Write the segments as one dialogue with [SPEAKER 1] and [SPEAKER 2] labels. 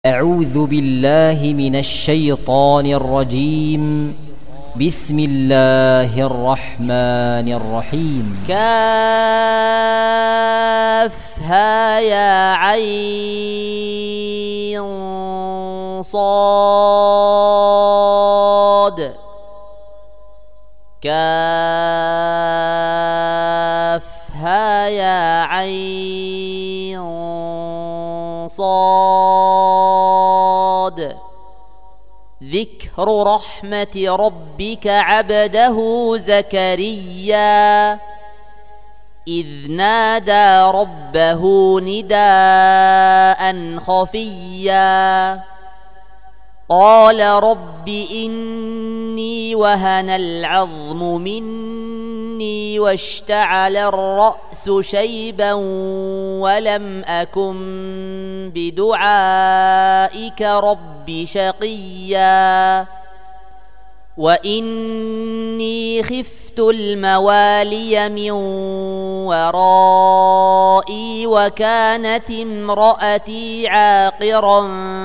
[SPEAKER 1] أعوذ بالله من الشيطان الرجيم. بسم الله الرحمن الرحيم.
[SPEAKER 2] كافها يا عين صاد كافها يا عين صاد ذكر رحمة ربك عبده زكريا إذ نادى ربه نداء خفيا قال رب إني وهن العظم مني واشتعل الرأس شيبا ولم أكن بدعائك رب شقيا وإني خفت الموالي من ورائي وكانت امرأتي عاقرا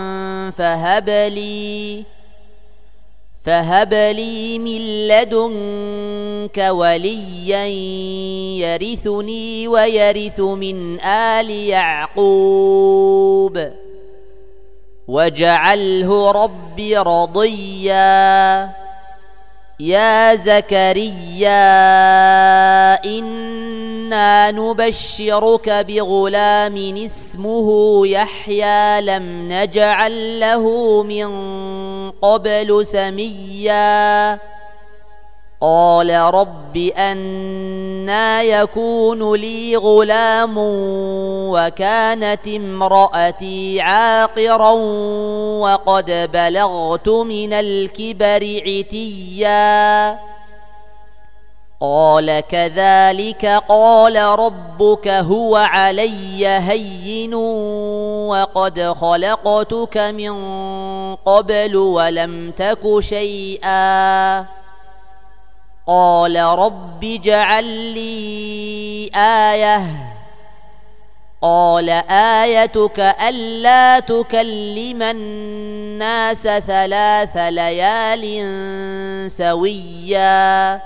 [SPEAKER 2] فهب لي من لدنك وليا يرثني ويرث من آل يعقوب واجعله رب رضيا يا زكريا إنا نبشرك بغلام اسمه يحيى لم نجعل له من قبل سميا قال رب أنى يكون لي غلام وكانت امرأتي عاقرا وقد بلغت من الكبر عتيا قال كذلك قال ربك هو علي هين وقد خلقتك من قبل ولم تك شيئا قال رب اجعل لي آية قال آيتك ألا تكلم الناس 3 ليال سويا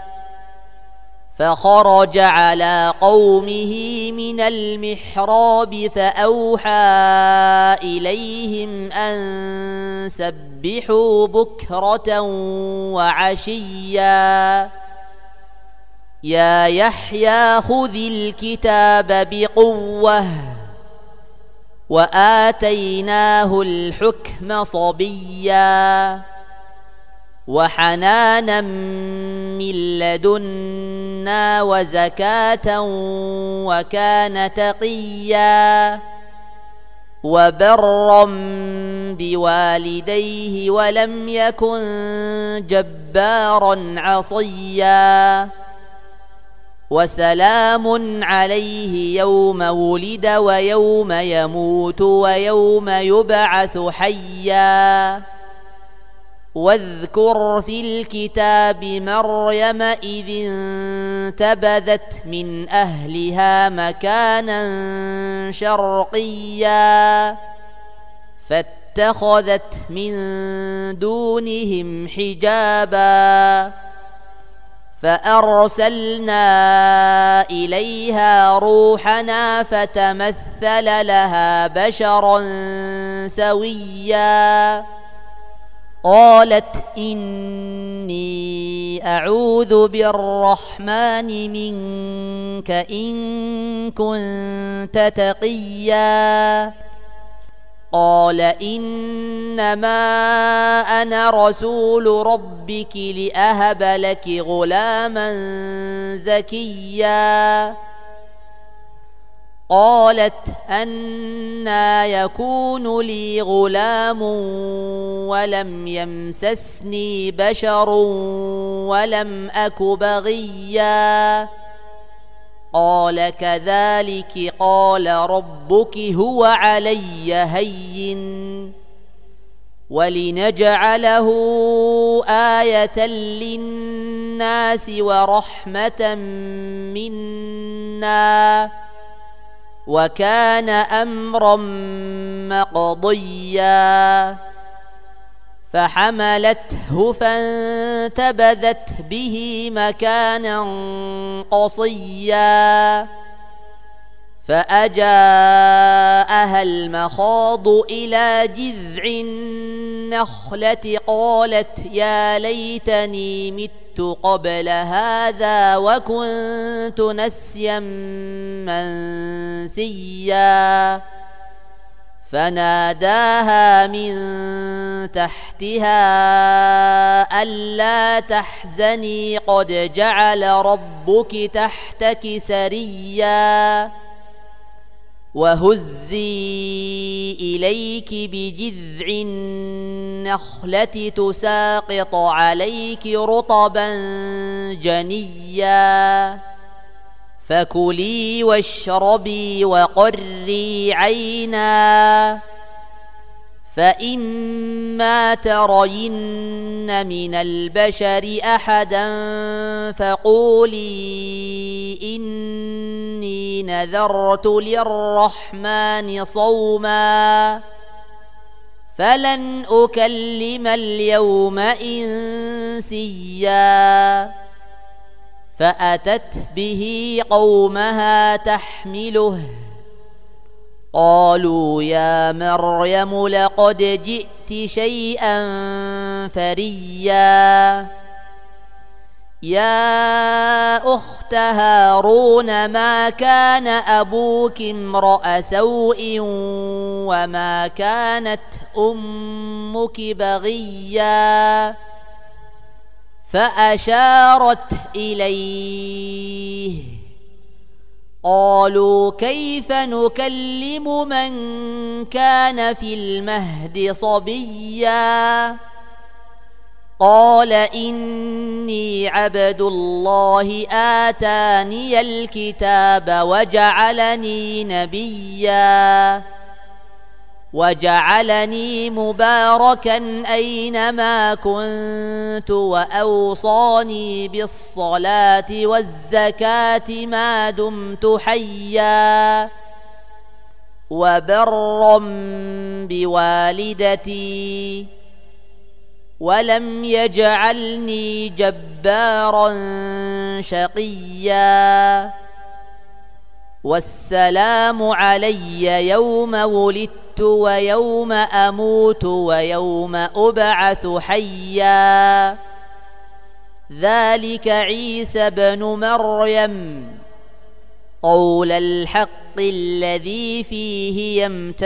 [SPEAKER 2] فخرج على قومه من المحراب فأوحى إليهم أن سبحوا بكرة وعشيا يا يحيى خذ الكتاب بقوة وآتيناه الحكم صبيا وحنانا من لدنا وزكاة وكان تقيا وبرا بوالديه ولم يكن جبارا عصيا وسلام عليه يوم ولد ويوم يموت ويوم يبعث حيا واذكر في الكتاب مريم إذ انتبذت من أهلها مكانا شرقيا فاتخذت من دونهم حجابا فأرسلنا إليها روحنا فتمثل لها بشرا سويا قالت إني أعوذ بالرحمن منك إن كنت تقيا قال إنما أنا رسول ربك لأهب لك غلاما زكيا قالت أنى يكون لي غلام ولم يمسسني بشر ولم أك بغيا قال كذلك قال ربك هو علي هين ولنجعله آية للناس ورحمة منا وكان أمرا مقضيا فحملته فانتبذت به مكانا قصيا فأجاءها المخاض إلى جذع النخلة قالت يا ليتني مت قبل هذا وكنت نسيا منسيا فناداها من تحتها ألا تحزني قد جعل ربك تحتك سريا وهزي إليك بجذع النخلة تساقط عليك رطبا جنيا فكلي واشربي وقري عينا فإما ترين من البشر أحدا فقولي إني نذرت للرحمن صوما فلن أكلم اليوم إنسيا فأتت به قومها تحمله قالوا يا مريم لقد جئت شيئا فريا يا أخت هارون ما كان أبوك امرأ سوء وما كانت أمك بغيا فأشارت إليه قالوا كيف نكلم من كان في المهد صبيا قال إني عبد الله آتاني الكتاب وجعلني نبيا وجعلني مباركا أينما كنت وأوصاني بالصلاة والزكاة ما دمت حيا وبرا بوالدتي ولم يجعلني جبارا شقيا والسلام علي يوم ولدت ويوم أموت ويوم أبعث حيا ذلك عيسى بن مريم قول الحق الذي فيه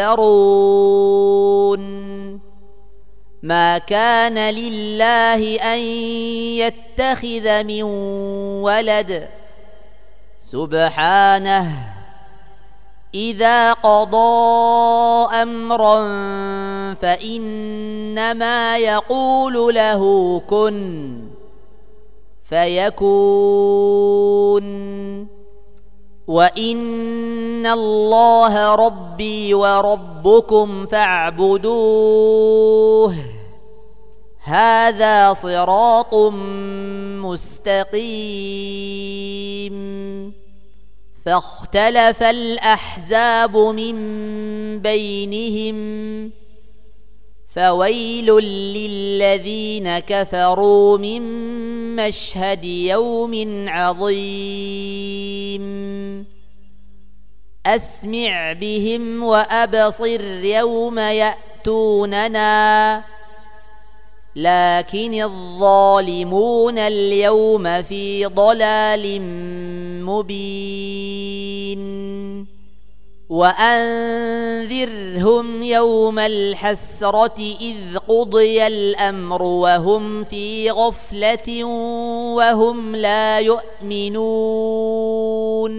[SPEAKER 2] يمترون ما كان لله أن يتخذ من ولد سبحانه إذا قضى أمرا فإنما يقول له كن فيكون وإن الله ربي وربكم فاعبدوه هذا صراط مستقيم فاختلف الأحزاب من بينهم فويل للذين كفروا من مشهد يوم عظيم أسمع بهم وأبصر يوم يأتوننا لكن الظالمون اليوم في ضلال مبين وأنذرهم يوم الحسرة إذ قضي الأمر وهم في غفلة وهم لا يؤمنون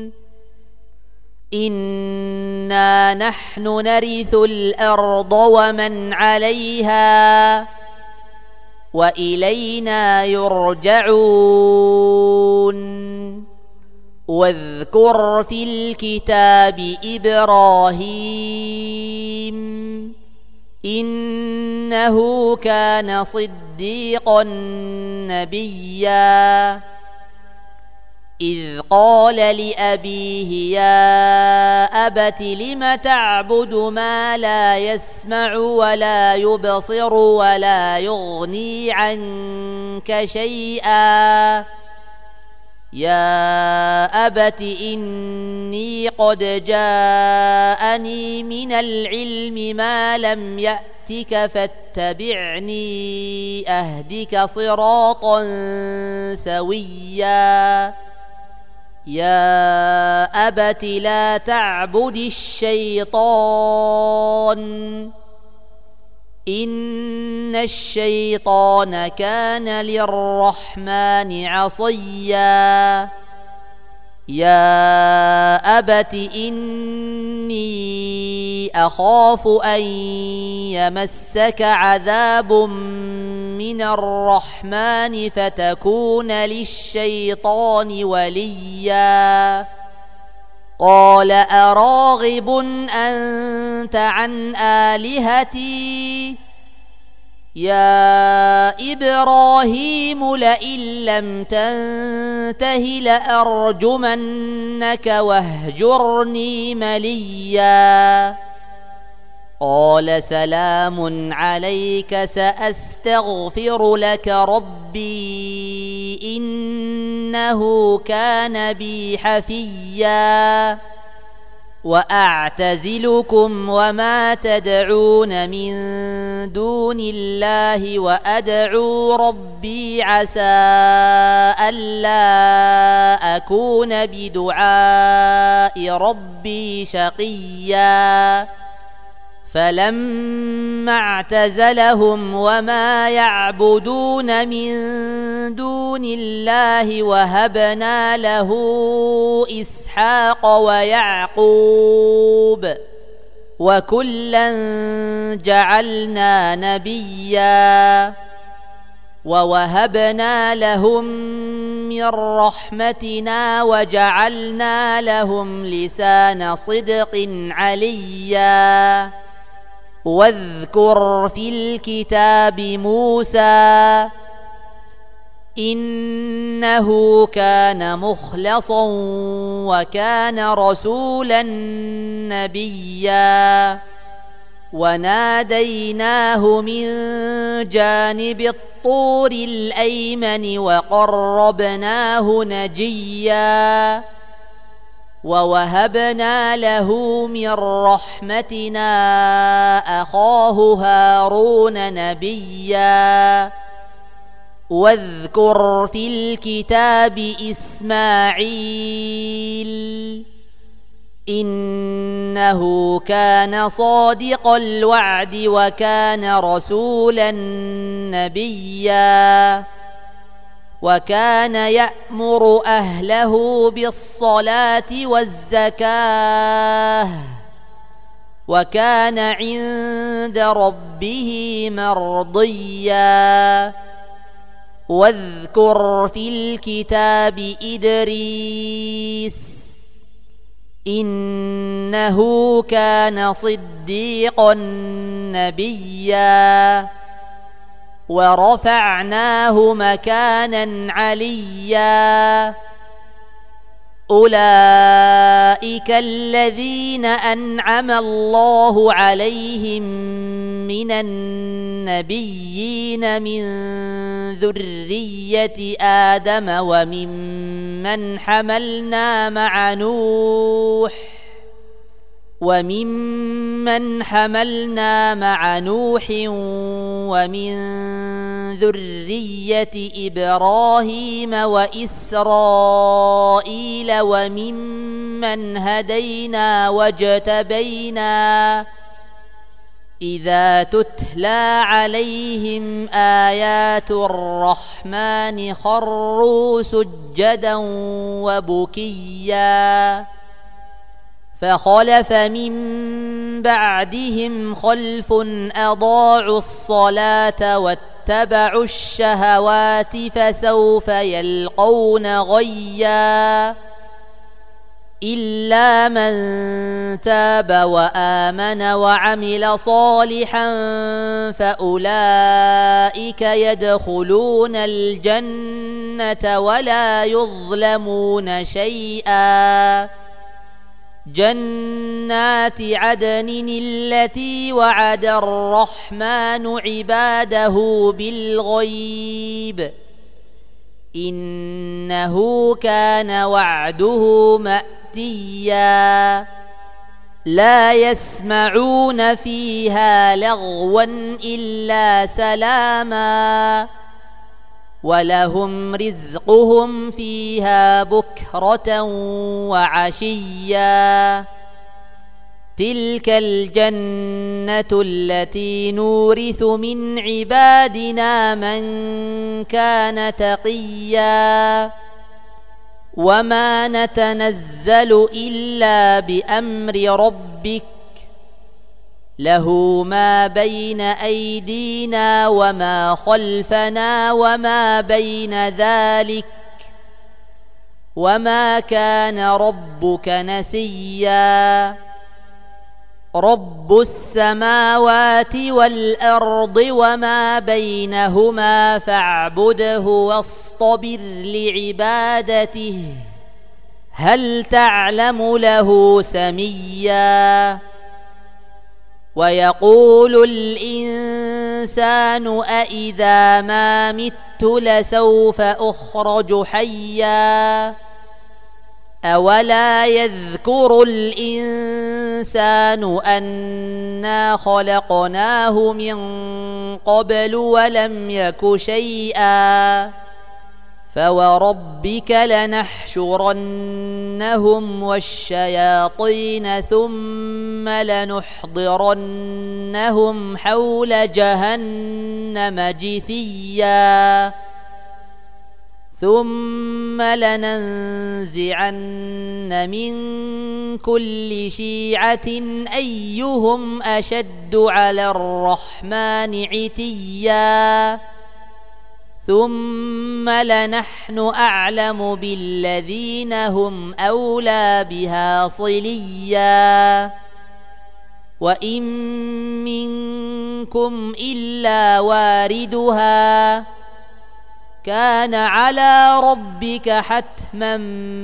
[SPEAKER 2] إنا نحن نرث الأرض ومن عليها وإلينا يرجعون واذكر في الكتاب إبراهيم إنه كان صديقا نبيا إذ قال لأبيه يا أبت لم تعبد ما لا يسمع ولا يبصر ولا يغني عنك شيئا يا أبت إني قد جاءني من العلم ما لم يأتك فاتبعني أهدك صراطا سويا يا أبت لا تعبد الشيطان إن الشيطان كان للرحمن عصيا يا أبت إني أخاف أن يمسك عذاب من الرحمن فتكون للشيطان وليا قال أراغب أنت عن آلهتي يا إبراهيم لئن لم تنته لأرجمنك واهجرني مليا قال سلام عليك سأستغفر لك ربي إنه كان بي حفيا وأعتزلكم وما تدعون من دون الله وأدعو ربي عسى ألا أكون بدعاء ربي شقيا فلما اعتزلهم وما يعبدون من دون الله وهبنا له إسحاق ويعقوب وكلا جعلنا نبيا ووهبنا لهم من رحمتنا وجعلنا لهم لسان صدق عليا واذكر في الكتاب موسى إنه كان مخلصا وكان رسولا نبيا وناديناه من جانب الطور الأيمن وقربناه نجيا ووهبنا له من رحمتنا أخاه هارون نبيا واذكر في الكتاب إسماعيل إنه كان صادق الوعد وكان رسولا نبيا وكان يأمر أهله بالصلاة والزكاة وكان عند ربه مرضيا واذكر في الكتاب إدريس إنه كان صديقا نبيا ورفعناه مكانا عليا أولئك الذين أنعم الله عليهم من النبيين من ذرية آدم وممن حملنا مع نوح ومن ذرية إبراهيم وإسرائيل وممن هدينا واجتبينا إذا تتلى عليهم آيات الرحمن خروا سجدا وبكيا فخلف من بعدهم خلف أضاعوا الصلاة واتبعوا الشهوات فسوف يلقون غيا إلا من تاب وآمن وعمل صالحا فأولئك يدخلون الجنة الجنة ولا يظلمون شيئا جنات عدن التي وعد الرحمن عباده بالغيب إنه كان وعده مأتيا لا يسمعون فيها لغوا إلا سلاما ولهم رزقهم فيها بكرة وعشيا تلك الجنة التي نورث من عبادنا من كان تقيا وما نتنزل إلا بأمر ربك له ما بين أيدينا وما خلفنا وما بين ذلك وما كان ربك نسيا رب السماوات والأرض وما بينهما فاعبده واصطبر لعبادته هل تعلم له سميا ويقول الإنسان أإذا ما مت لسوف أخرج حيا أولا يذكر الإنسان أنا خلقناه من قبل ولم يك شيئا فوربك لنحشرنهم والشياطين ثم لنحضرنهم حول جهنم جثيا ثم لننزعن من كل شيعة أيهم أشد على الرحمن عتيا ثم لنحن أعلم بالذين هم أولى بها صليا وإن منكم إلا واردها كان على ربك حتما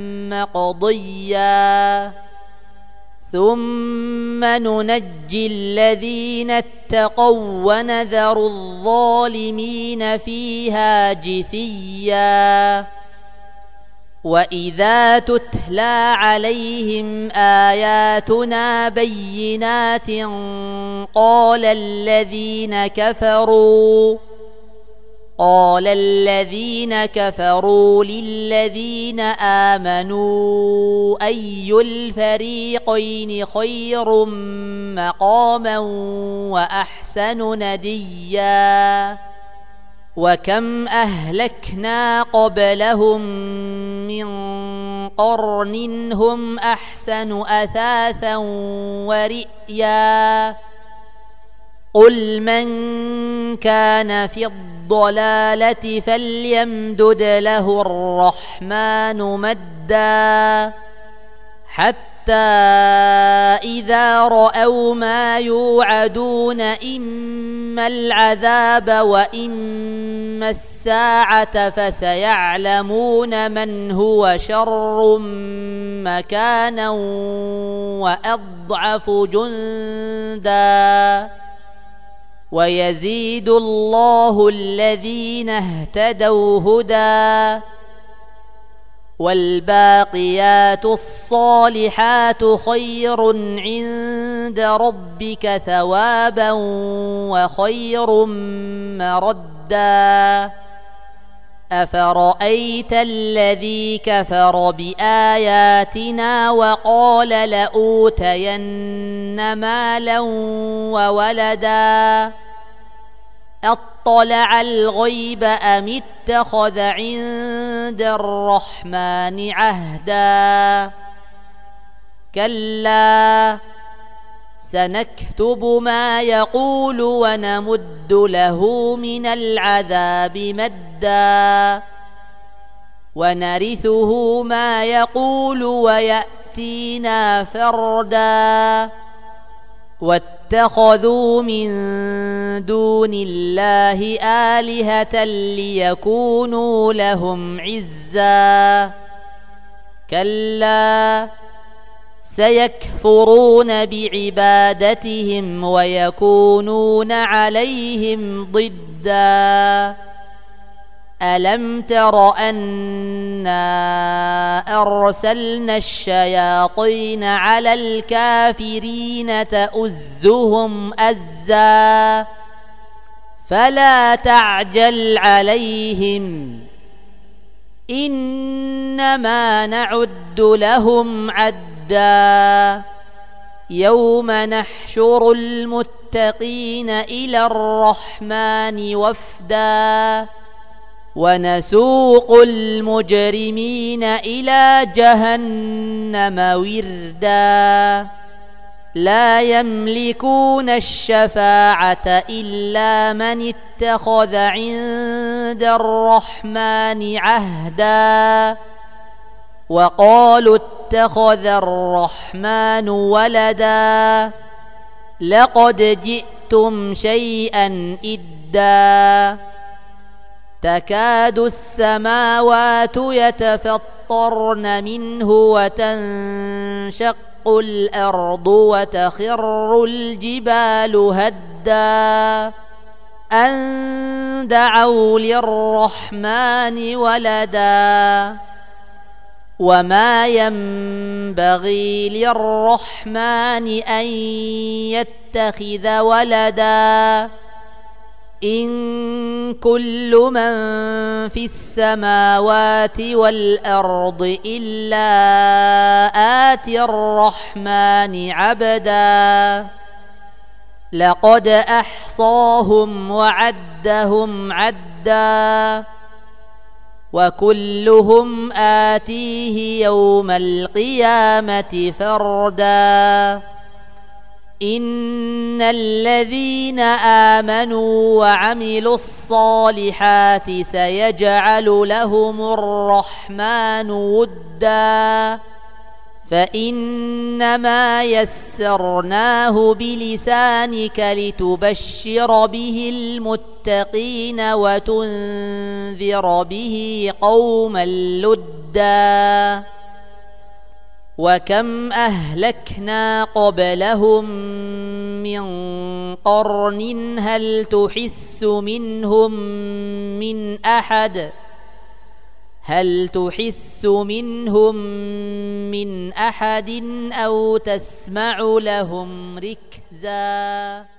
[SPEAKER 2] مقضيا ثم ننجي الذين اتقوا ونذر الظالمين فيها جثيا وإذا تتلى عليهم آياتنا بينات قال الذين كفروا للذين آمنوا أي الفريقين خير مقاما وأحسن نديا وكم أهلكنا قبلهم من قرن هم أحسن أثاثا ورئيا قل من كان في الضلالة فليمدد له الرحمن مدا حتى إذا رأوا ما يوعدون إما العذاب وإما الساعة فسيعلمون من هو شر مكانا وأضعف جندا ويزيد الله الذين اهتدوا هدى والباقيات الصالحات خير عند ربك ثوابا وخير مردا أفرأيت الذي كفر بآياتنا وقال لأوتين مالا وولدا أطلع الغيب أم اتخذ عند الرحمن عهدا كلا سنكتب ما يقول ونمد له من العذاب مدا ونرثه ما يقول ويأتينا فردا واتخذوا من دون الله آلهة ليكونوا لهم عزا كلا سيكفرون بعبادتهم ويكونون عليهم ضدا ألم تر أنا أرسلنا الشياطين على الكافرين تؤزهم أزا فلا تعجل عليهم إنما نعد لهم عدا يوم نحشر المتقين إلى الرحمن وفدا ونسوق المجرمين إلى جهنم وردا لا يملكون الشفاعة إلا من اتخذ عند الرحمن عهدا وقالوا اتخذ الرحمن ولدا لقد جئتم شيئا إدا تكاد السماوات يتفطرن منه وتنشق الأرض وتخر الجبال هدا أن دعوا للرحمن ولدا وما ينبغي للرحمن أن يتخذ ولدا إن كل من في السماوات والأرض إلا آتي الرحمن عبدا لقد أحصاهم وعدهم عدا وكلهم آتيه يوم القيامة فردا إن الذين آمنوا وعملوا الصالحات سيجعل لهم الرحمن ودا فإنما يسرناه بلسانك لتبشر به المتقين وتنذر به قوما لدا وكم أهلكنا قبلهم من قرن هل تحس منهم من أحد أو تسمع لهم ركزا